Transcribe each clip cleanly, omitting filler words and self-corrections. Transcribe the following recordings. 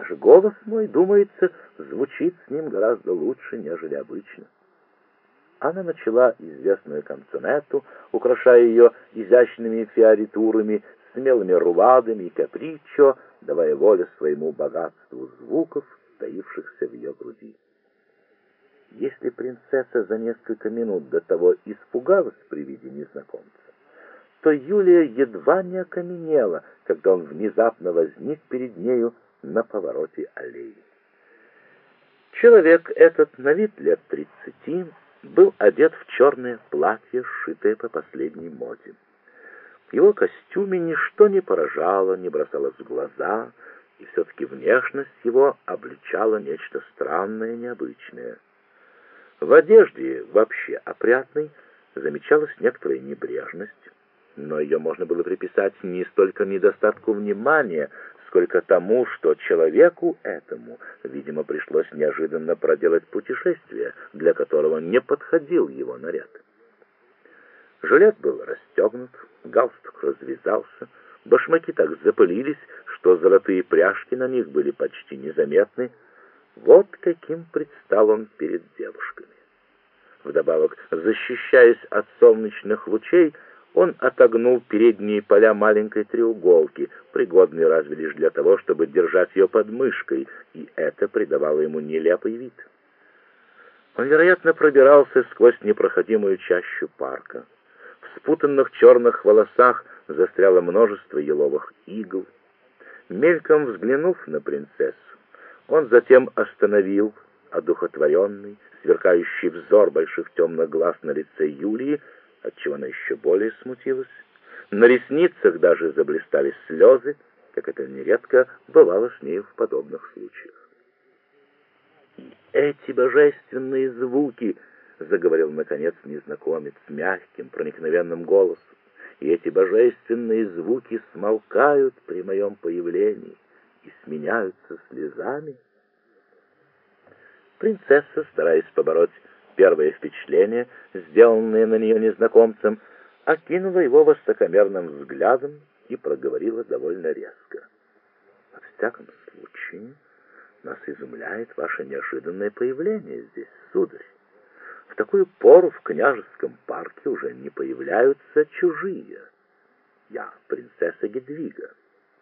даже голос мой, думается, звучит с ним гораздо лучше, нежели обычно». Она начала известную канцонетту, украшая ее изящными фиоритурами, смелыми руладами и каприччо, давая волю своему богатству звуков, таившихся в ее груди. Если принцесса за несколько минут до того испугалась при виде незнакомца, то Юлия едва не окаменела, когда он внезапно возник перед нею на повороте аллеи. Человек этот, на вид лет 30, был одет в черное платье, сшитое по последней моде. В его костюме ничто не поражало, не бросалось в глаза, и все-таки внешность его обличала нечто странное и необычное. В одежде, вообще опрятной, замечалась некоторая небрежность, но ее можно было приписать не столько недостатку внимания, сколько тому, что человеку этому, видимо, пришлось неожиданно проделать путешествие, для которого не подходил его наряд. Жилет был расстегнут, галстук развязался, башмаки так запылились, что золотые пряжки на них были почти незаметны. Вот каким предстал он перед девушками. Вдобавок, защищаясь от солнечных лучей, он отогнул передние поля маленькой треуголки, пригодной разве лишь для того, чтобы держать ее под мышкой, и это придавало ему нелепый вид. Он, вероятно, пробирался сквозь непроходимую чащу парка. В спутанных черных волосах застряло множество еловых игл. Мельком взглянув на принцессу, он затем остановил одухотворенный, сверкающий взор больших темных глаз на лице Юлии, отчего она еще более смутилась. На ресницах даже заблистали слезы, как это нередко бывало с нею в подобных случаях. «И эти божественные звуки», — заговорил, наконец, незнакомец мягким, проникновенным голосом, «и эти божественные звуки смолкают при моем появлении и сменяются слезами». Принцесса, стараясь побороть первое впечатление, сделанное на нее незнакомцем, окинула его высокомерным взглядом и проговорила довольно резко: «Во всяком случае, нас изумляет ваше неожиданное появление здесь, сударь. В такую пору в княжеском парке уже не появляются чужие. Я принцесса Гедвига».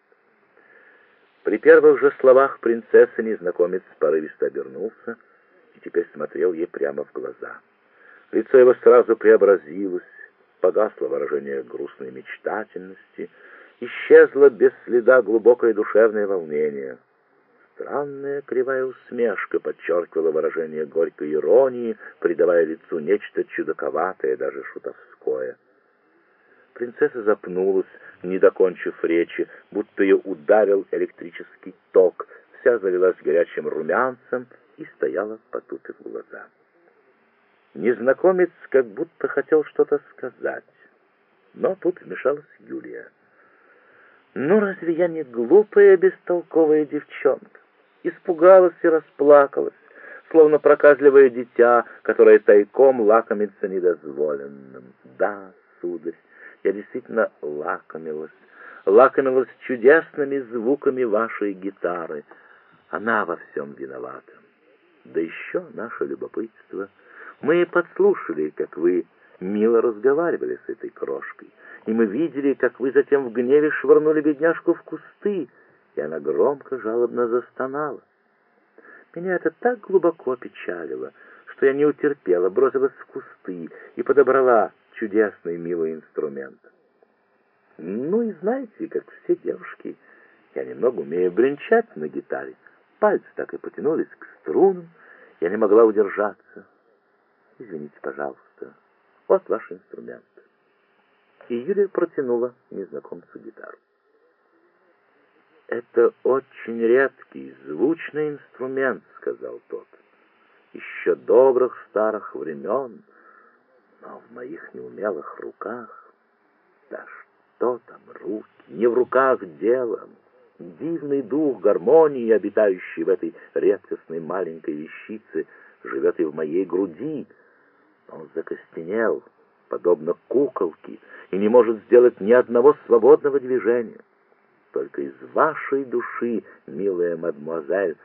При первых же словах принцессы незнакомец порывисто обернулся и теперь смотрел ей прямо в глаза. Лицо его сразу преобразилось, погасло выражение грустной мечтательности, исчезло без следа глубокое душевное волнение. Странная кривая усмешка подчеркивала выражение горькой иронии, придавая лицу нечто чудаковатое, даже шутовское. Принцесса запнулась, не докончив речи, будто ее ударил электрический ток, вся залилась горячим румянцем и стояла, потупив глаза. Незнакомец как будто хотел что-то сказать, но тут вмешалась Юлия. «Ну, разве я не глупая, бестолковая девчонка?» Испугалась и расплакалась, словно проказливое дитя, которое тайком лакомится недозволенным. «Да, сударь, я действительно лакомилась чудесными звуками вашей гитары. Она во всем виновата. Да еще наше любопытство. Мы подслушали, как вы мило разговаривали с этой крошкой, и мы видели, как вы затем в гневе швырнули бедняжку в кусты, и она громко, жалобно застонала. Меня это так глубоко печалило, что я не утерпела, бросилась в кусты и подобрала чудесный милый инструмент. Ну и знаете, как все девушки, я немного умею бренчать на гитаре. Пальцы так и потянулись к струнам, я не могла удержаться. Извините, пожалуйста, вот ваш инструмент». И Юлия протянула незнакомцу гитару. «Это очень редкий, звучный инструмент», — сказал тот. «Еще добрых старых времен, но в моих неумелых руках, да что там руки, не в руках дело. Дивный дух гармонии, обитающий в этой редкостной маленькой вещице, живет и в моей груди. Он закостенел, подобно куколке, и не может сделать ни одного свободного движения. только из вашей души, милая мадемуазель,